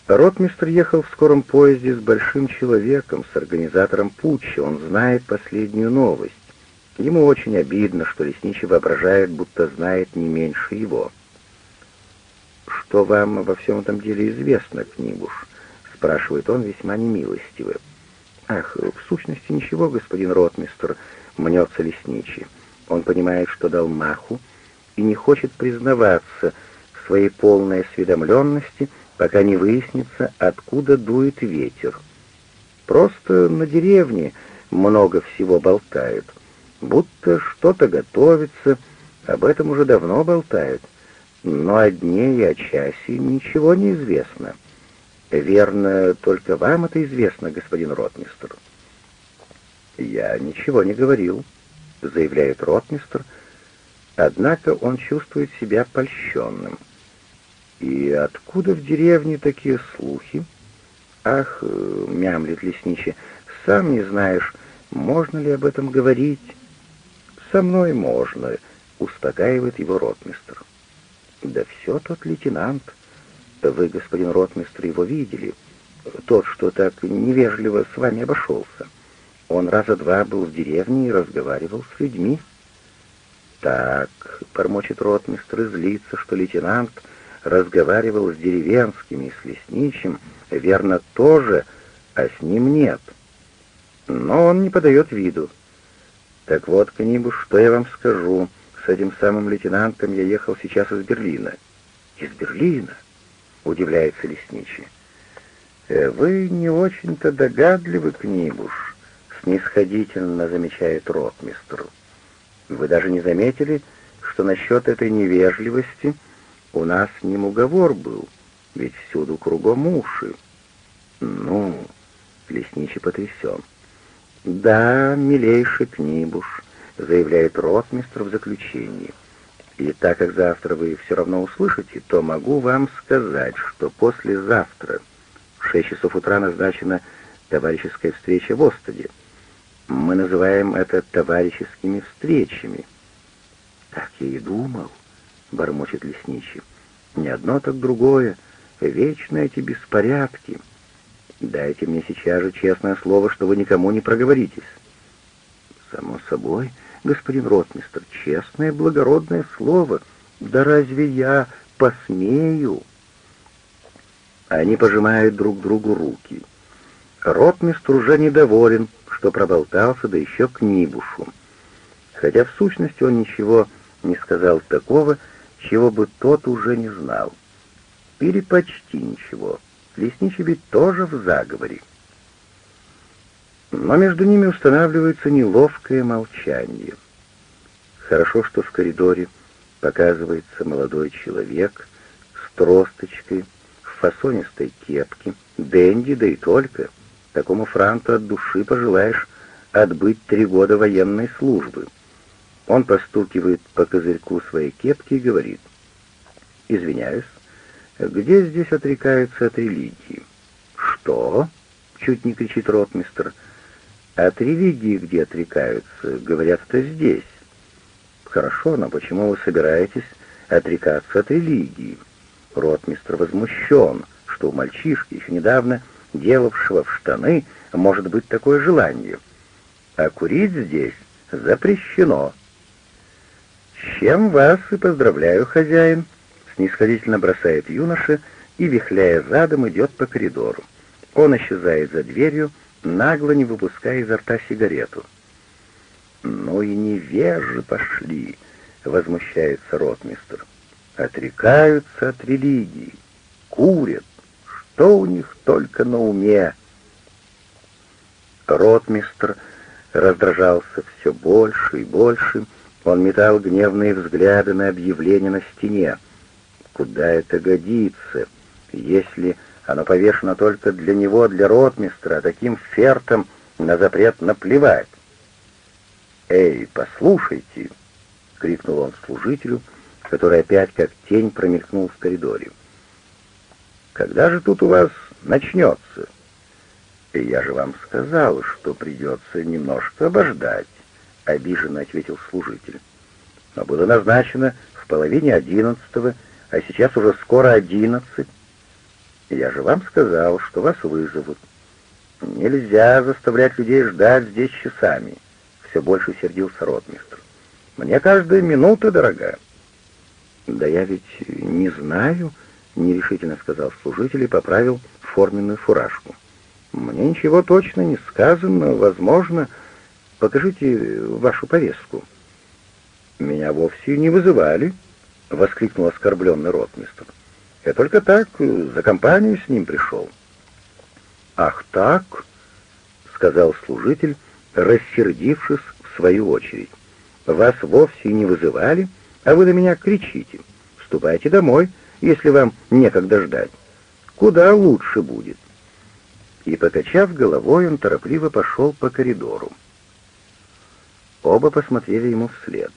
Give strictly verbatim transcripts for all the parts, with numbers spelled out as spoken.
Ротмистр ехал в скором поезде с большим человеком, с организатором путча. Он знает последнюю новость. Ему очень обидно, что лесничий воображает, будто знает не меньше его. «Что вам во всем этом деле известно, Книгуш?» — спрашивает он весьма немилостиво. «Ах, в сущности ничего, господин ротмистр», — мнется лесничий. Он понимает, что дал маху, и не хочет признаваться в своей полной осведомленности, пока не выяснится, откуда дует ветер. Просто на деревне много всего болтают, будто что-то готовится, об этом уже давно болтают, но о дне и о часе ничего не известно. Верно, только вам это известно, господин ротмистр. «Я ничего не говорил», — заявляет ротмистр, однако он чувствует себя польщенным. «И откуда в деревне такие слухи?» «Ах, — мямлит лесничий, — сам не знаешь, можно ли об этом говорить?» «Со мной можно», — успокаивает его ротмистр. «Да все тот лейтенант. Вы, господин ротмистр, его видели. Тот, что так невежливо с вами обошелся. Он раза два был в деревне и разговаривал с людьми». «Так», — бормочет ротмистр и злится, что лейтенант разговаривал с деревенскими, с лесничим, верно, тоже, а с ним нет. Но он не подает виду. «Так вот, Книгуш, что я вам скажу. С этим самым лейтенантом я ехал сейчас из Берлина». «Из Берлина?» — удивляется лесничий. «Э, «Вы не очень-то догадливы, Книгуш», — снисходительно замечает ротмистр. «Вы даже не заметили, что насчет этой невежливости у нас с ним уговор был, ведь всюду кругом уши». «Ну», — лесничий потрясен. «Да, милейший Книгуш», — заявляет ротмистр в заключении. «И так как завтра вы все равно услышите, то могу вам сказать, что послезавтра в шесть часов утра назначена товарищеская встреча в Остаде. Мы называем это товарищескими встречами». «Так я и думал», — бормочет лесничий. «Не одно, так другое. Вечно эти беспорядки. Дайте мне сейчас же честное слово, что вы никому не проговоритесь». «Само собой, господин ротмистр, честное благородное слово. Да разве я посмею?» Они пожимают друг другу руки. Ротмистр уже недоволен, что проболтался, да еще к Книгушу. Хотя в сущности он ничего не сказал такого, чего бы тот уже не знал. Или почти ничего. Лесничий ведь тоже в заговоре. Но между ними устанавливается неловкое молчание. Хорошо, что в коридоре показывается молодой человек с тросточкой, в фасонистой кепке, денди, да и только. Такому франту от души пожелаешь отбыть три года военной службы. Он постукивает по козырьку своей кепки и говорит: «Извиняюсь, где здесь отрекаются от религии?» «Что?» — чуть не кричит ротмистр. «От религии где отрекаются? Говорят, это здесь». «Хорошо, но почему вы собираетесь отрекаться от религии?» Ротмистр возмущен, что у мальчишки, еще недавно делавшего в штаны, может быть такое желание. «А курить здесь запрещено». «С чем вас и поздравляю, хозяин», — снисходительно бросает юноша и, вихляя задом, идет по коридору. Он исчезает за дверью, нагло не выпуская изо рта сигарету. «Ну и невежи пошли», — возмущается ротмистр. «Отрекаются от религии, курят. Что у них только на уме?» Ротмистр раздражался все больше и больше. Он метал гневные взгляды на объявление на стене. Куда это годится, если оно повешено только для него, для ротмистра, а таким фертом на запрет наплевать? «Эй, послушайте!» — крикнул он служителю, который опять как тень промелькнул в коридоре. «Когда же тут у вас начнется?» «И я же вам сказал, что придется немножко обождать», — обиженно ответил служитель. «Но было назначено в половине одиннадцатого, а сейчас уже скоро одиннадцать». Я же вам сказал, что вас вызовут. Нельзя заставлять людей ждать здесь часами. Все больше сердился ротмистр. Мне каждая минута дорога. Да я ведь не знаю, нерешительно сказал служитель и поправил форменную фуражку. Мне ничего точно не сказано, возможно. Покажите вашу повестку. Меня вовсе не вызывали, воскликнул оскорбленный ротмистр. Я только так за компанию с ним пришел. Ах так, сказал служитель, рассердившись в свою очередь. Вас вовсе не вызывали, а вы на меня кричите. Ступайте домой, если вам некогда ждать. Куда лучше будет. И, покачав головой, он торопливо пошел по коридору. Оба посмотрели ему вслед.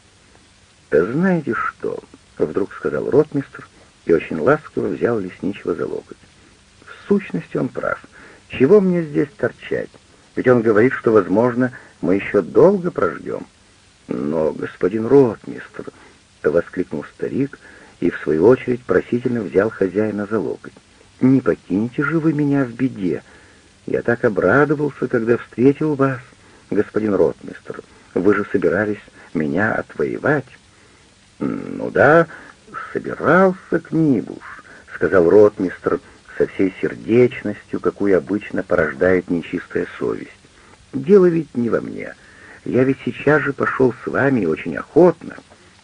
«Знаете что?» — вдруг сказал ротмистр и очень ласково взял лесничего за локоть. «В сущности, он прав. Чего мне здесь торчать? Ведь он говорит, что, возможно, мы еще долго прождем». «Но, господин ротмистр!» — воскликнул старик и, в свою очередь, просительно взял хозяина за локоть. «Не покинете же вы меня в беде. Я так обрадовался, когда встретил вас, господин ротмистр. Вы же собирались меня отвоевать». «Ну да, собирался, Книбуш», — сказал ротмистр со всей сердечностью, какую обычно порождает нечистая совесть. «Дело ведь не во мне. Я ведь сейчас же пошел с вами и очень охотно».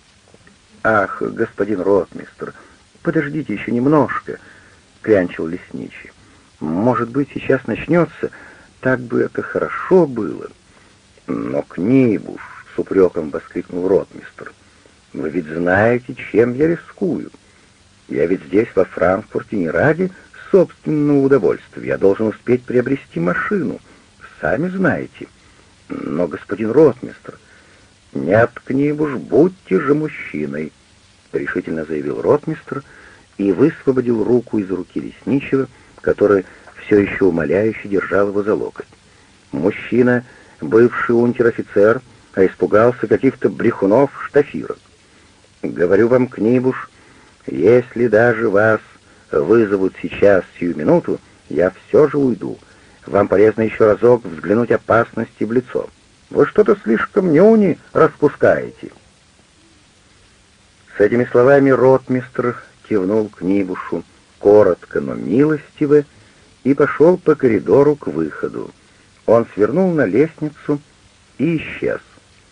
«Ах, господин ротмистр, подождите еще немножко», — клянчил лесничий. «Может быть, сейчас начнется, так бы это хорошо было». «Но, Книбуш», — с упреком воскликнул ротмистр, — «вы ведь знаете, чем я рискую. Я ведь здесь, во Франкфурте, не ради собственного удовольствия. Я должен успеть приобрести машину. Сами знаете». «Но, господин ротмистр...» «Нет, Книбуш, будьте же мужчиной», — решительно заявил ротмистр и высвободил руку из руки лесничего, который все еще умоляюще держал его за локоть. Мужчина, бывший унтер-офицер, а испугался каких-то брехунов-штафирок. «Говорю вам, Книбуш, если даже вас вызовут сейчас сию минуту, я все же уйду. Вам полезно еще разок взглянуть опасности в лицо. Вы что-то слишком нюни распускаете». С этими словами ротмистр кивнул Книбушу коротко, но милостиво, и пошел по коридору к выходу. Он свернул на лестницу и исчез.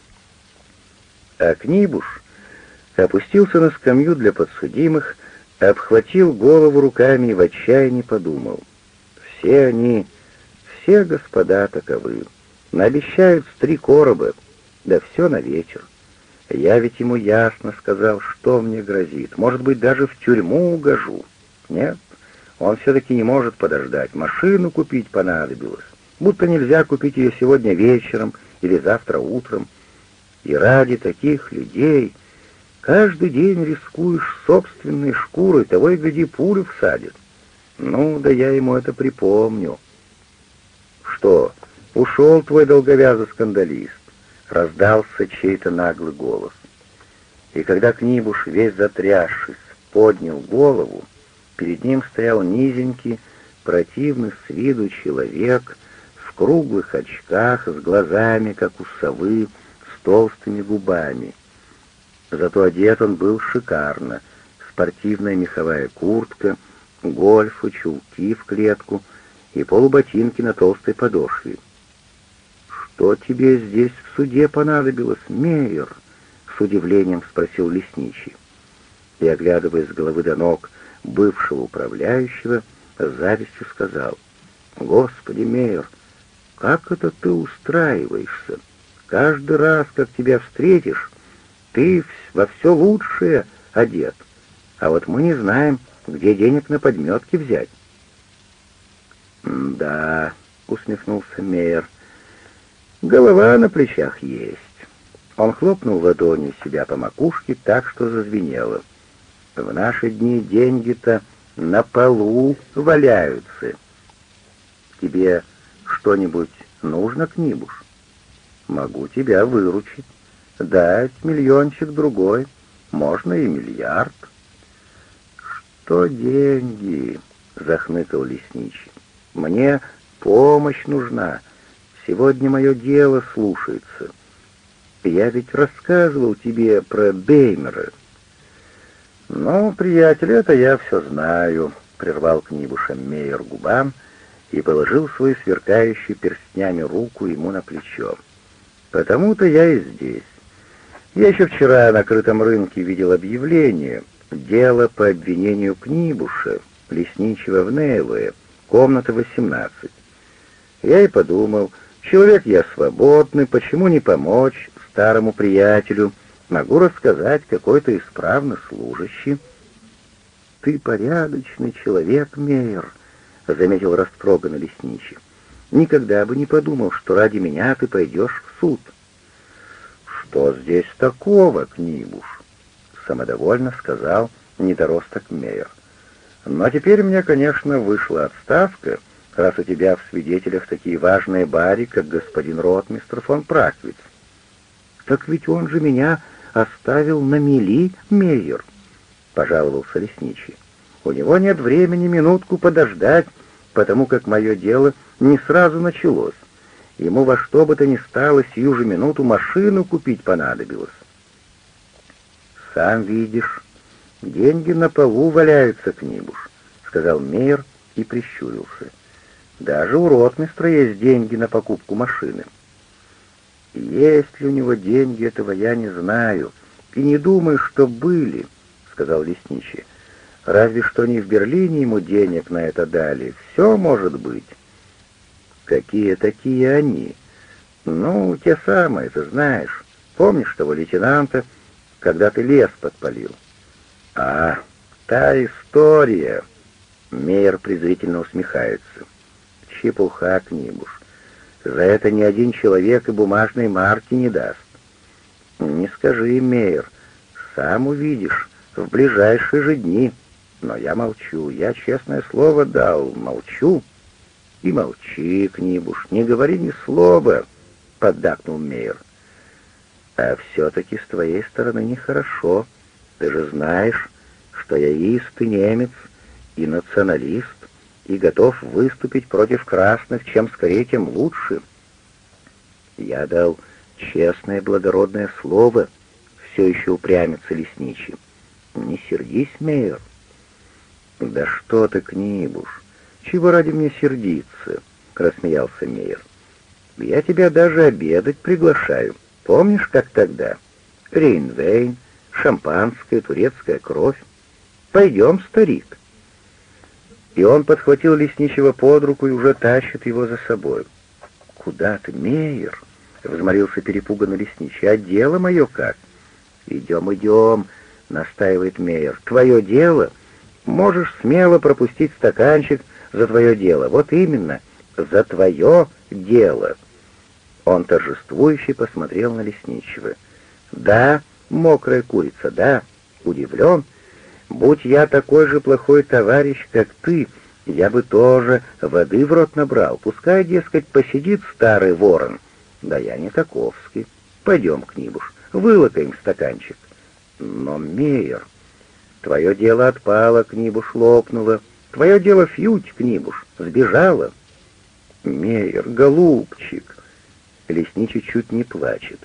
А Книбуш опустился на скамью для подсудимых, обхватил голову руками и в отчаянии подумал. Все они, все господа таковы. Наобещают с три короба, да все на вечер. Я ведь ему ясно сказал, что мне грозит. Может быть, даже в тюрьму угожу. Нет, он все-таки не может подождать. Машину купить понадобилось. Будто нельзя купить ее сегодня вечером или завтра утром. И ради таких людей каждый день рискуешь собственной шкурой, того и гляди, пулю всадит. Ну, да я ему это припомню. Что, ушел твой долговязый скандалист? Раздался чей-то наглый голос. И когда Книбуш, весь затрясшись, поднял голову, перед ним стоял низенький, противный с виду человек в круглых очках, с глазами, как у совы, с толстыми губами. Зато одет он был шикарно. Спортивная меховая куртка, гольфы, чулки в клетку и полуботинки на толстой подошве. «Что тебе здесь в суде понадобилось, Мейер?» — с удивлением спросил лесничий. И, оглядываясь с головы до ног бывшего управляющего, с завистью сказал: «Господи, Мейер, как это ты устраиваешься? Каждый раз, как тебя встретишь, ты во все лучшее одет, а вот мы не знаем, где денег на подметки взять». «Да», — усмехнулся Мейер, — «голова на плечах есть». Он хлопнул ладонью себя по макушке так, что зазвенело. «В наши дни деньги-то на полу валяются. Тебе что-нибудь нужно, Книбуш? Могу тебя выручить. Дать миллиончик другой, можно и миллиард». «Что деньги?» — захныкал лесничий. «Мне помощь нужна. Сегодня мое дело слушается. Я ведь рассказывал тебе про Беймера». «Ну, приятель, это я все знаю», — прервал Книбуша Мейер губам и положил свою сверкающую перстнями руку ему на плечо. «Потому-то я и здесь. Я еще вчера на крытом рынке видел объявление. Дело по обвинению Книбуша, лесничего в Нейлое, комната восемнадцать. Я и подумал, человек я свободный, почему не помочь старому приятелю? Могу рассказать, какой-то исправно служащий». «Ты порядочный человек, Мейер», — заметил растроганный лесничий. «Никогда бы не подумал, что ради меня ты пойдешь в суд». «Что здесь такого, Книбуш?» — самодовольно сказал недоросток Мейер. «Но теперь мне, конечно, вышла отставка, раз у тебя в свидетелях такие важные бари, как господин ротмистр фон Праквиц». «Так ведь он же меня оставил на мели, Мейер», — пожаловался лесничий. «У него нет времени минутку подождать, потому как мое дело не сразу началось. Ему во что бы то ни стало сию же минуту машину купить понадобилось». «Сам видишь, деньги на полу валяются, Книбуш», — сказал Мейер и прищурился. «Даже у ротмистра есть деньги на покупку машины». «Есть ли у него деньги, этого я не знаю, и не думаю, что были», — сказал лесничий. «Разве что не в Берлине ему денег на это дали. Все может быть». «Какие такие они?» «Ну, те самые, ты знаешь. Помнишь того лейтенанта, когда ты лес подпалил?» «А, та история!» Мейер презрительно усмехается. «Чепуха, Книбуш. За это ни один человек и бумажной марки не даст». «Не скажи, Мейер. Сам увидишь в ближайшие же дни. Но я молчу. Я, честное слово, дал. Молчу». «И молчи, Книбуш, не говори ни слова», — поддакнул Мейер. «А все-таки с твоей стороны нехорошо. Ты же знаешь, что я истый немец и националист, и готов выступить против красных, чем скорее, тем лучше». «Я дал честное благородное слово», — все еще упрямится лесничий. «Не сердись, Мейер». «Да что ты, Книбуш, чего ради мне сердиться?» — рассмеялся Мейер. «Я тебя даже обедать приглашаю. Помнишь, как тогда? Рейнвейн, шампанское, турецкая кровь. Пойдем, старик». И он подхватил лесничего под руку и уже тащит его за собой. «Куда ты, Мейер?» — взмолился перепуганный лесничий. «А дело мое как?» «Идем, идем», — настаивает Мейер. «Твое дело? Можешь смело пропустить стаканчик за твое дело. Вот именно, за твое дело». Он торжествующе посмотрел на лесничего. «Да, мокрая курица, да, удивлен. Будь я такой же плохой товарищ, как ты, я бы тоже воды в рот набрал. Пускай, дескать, посидит старый ворон. Да я не таковский. Пойдем, Книбуш, вылокаем стаканчик». «Но, Мейер, твое дело отпало, Книбуш, лопнуло. Твое дело фьють, Книбуш, сбежала». «Мейер, голубчик!» Лесничий чуть не плачет.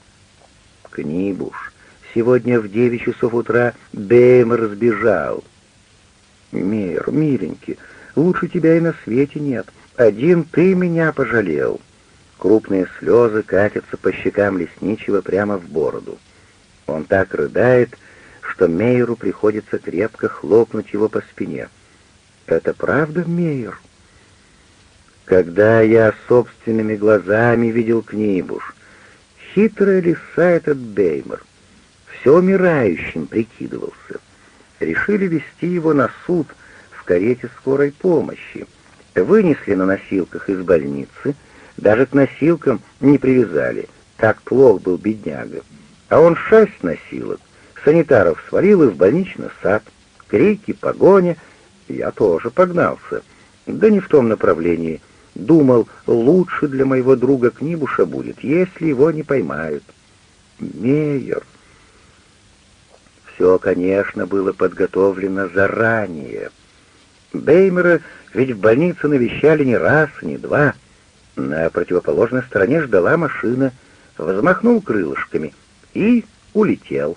«Книбуш, сегодня в девять часов утра Беймер сбежал». «Мейер, миленький, лучше тебя и на свете нет. Один ты меня пожалел». Крупные слезы катятся по щекам лесничего прямо в бороду. Он так рыдает, что Мейеру приходится крепко хлопнуть его по спине. «Это правда, Мейер?» «Когда я собственными глазами видел Книбуш, хитрая лиса этот Беймер, все умирающим прикидывался. Решили везти его на суд в карете скорой помощи. Вынесли на носилках из больницы, даже к носилкам не привязали, так плох был бедняга. А он шесть носилок, санитаров свалил и в больничный сад. Крики, погоня, я тоже погнался. Да не в том направлении. Думал, лучше для моего друга Книбуша будет, если его не поймают». «Мейер, все, конечно, было подготовлено заранее. Беймера ведь в больнице навещали не раз, не два. На противоположной стороне ждала машина, взмахнул крылышками и улетел.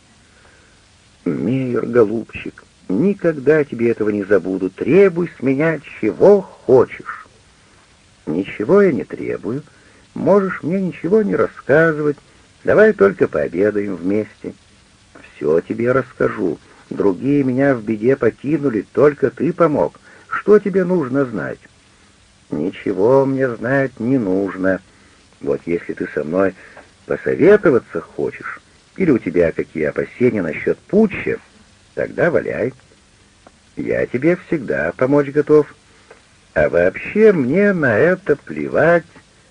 Мейер, голубчик, никогда тебе этого не забуду. Требуй с меня чего хочешь. Ничего я не требую. Можешь мне ничего не рассказывать. Давай только пообедаем вместе. Все тебе расскажу. Другие меня в беде покинули, только ты помог. Что тебе нужно знать? Ничего мне знать не нужно. Вот если ты со мной посоветоваться хочешь, или у тебя какие опасения насчет путча, тогда валяй. Я тебе всегда помочь готов. А вообще мне на это плевать.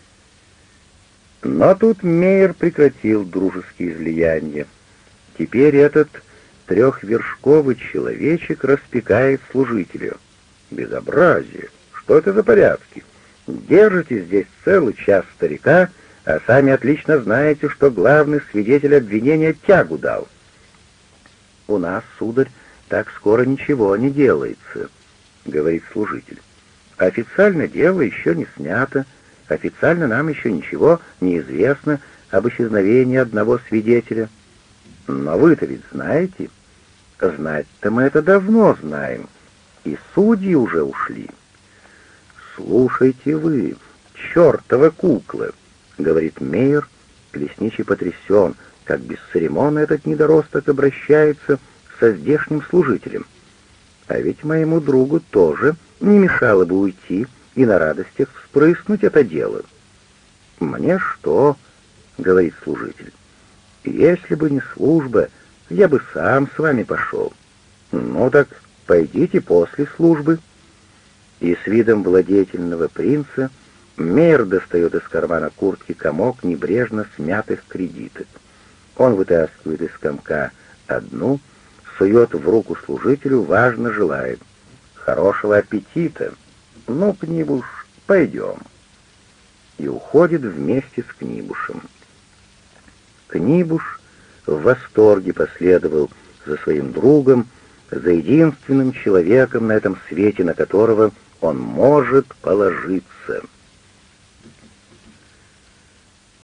Но тут Мейер прекратил дружеские излияния. Теперь этот трехвершковый человечек распекает служителю. Безобразие! Что это за порядки? Держите здесь целый час старика, а сами отлично знаете, что главный свидетель обвинения тягу дал. «У нас, сударь, так скоро ничего не делается», — говорит служитель. «Официально дело еще не снято, официально нам еще ничего не известно об исчезновении одного свидетеля. Но вы-то ведь знаете? Знать-то мы это давно знаем, и судьи уже ушли». «Слушайте вы, чертова кукла», — говорит Мейер, лесничий потрясен, как бесцеремонно этот недоросток обращается со здешним служителем. А ведь моему другу тоже не мешало бы уйти и на радостях вспрыснуть это дело. «Мне что?» — говорит служитель. «Если бы не служба, я бы сам с вами пошел. Ну так пойдите после службы». И с видом владетельного принца Мейер достает из кармана куртки комок небрежно смятых кредиток. Он вытаскивает из комка одну, сует в руку служителю, важно желает: «Хорошего аппетита! Ну, Книбуш, пойдем!» И уходит вместе с Книбушем. Книбуш в восторге последовал за своим другом, за единственным человеком на этом свете, на которого он может положиться.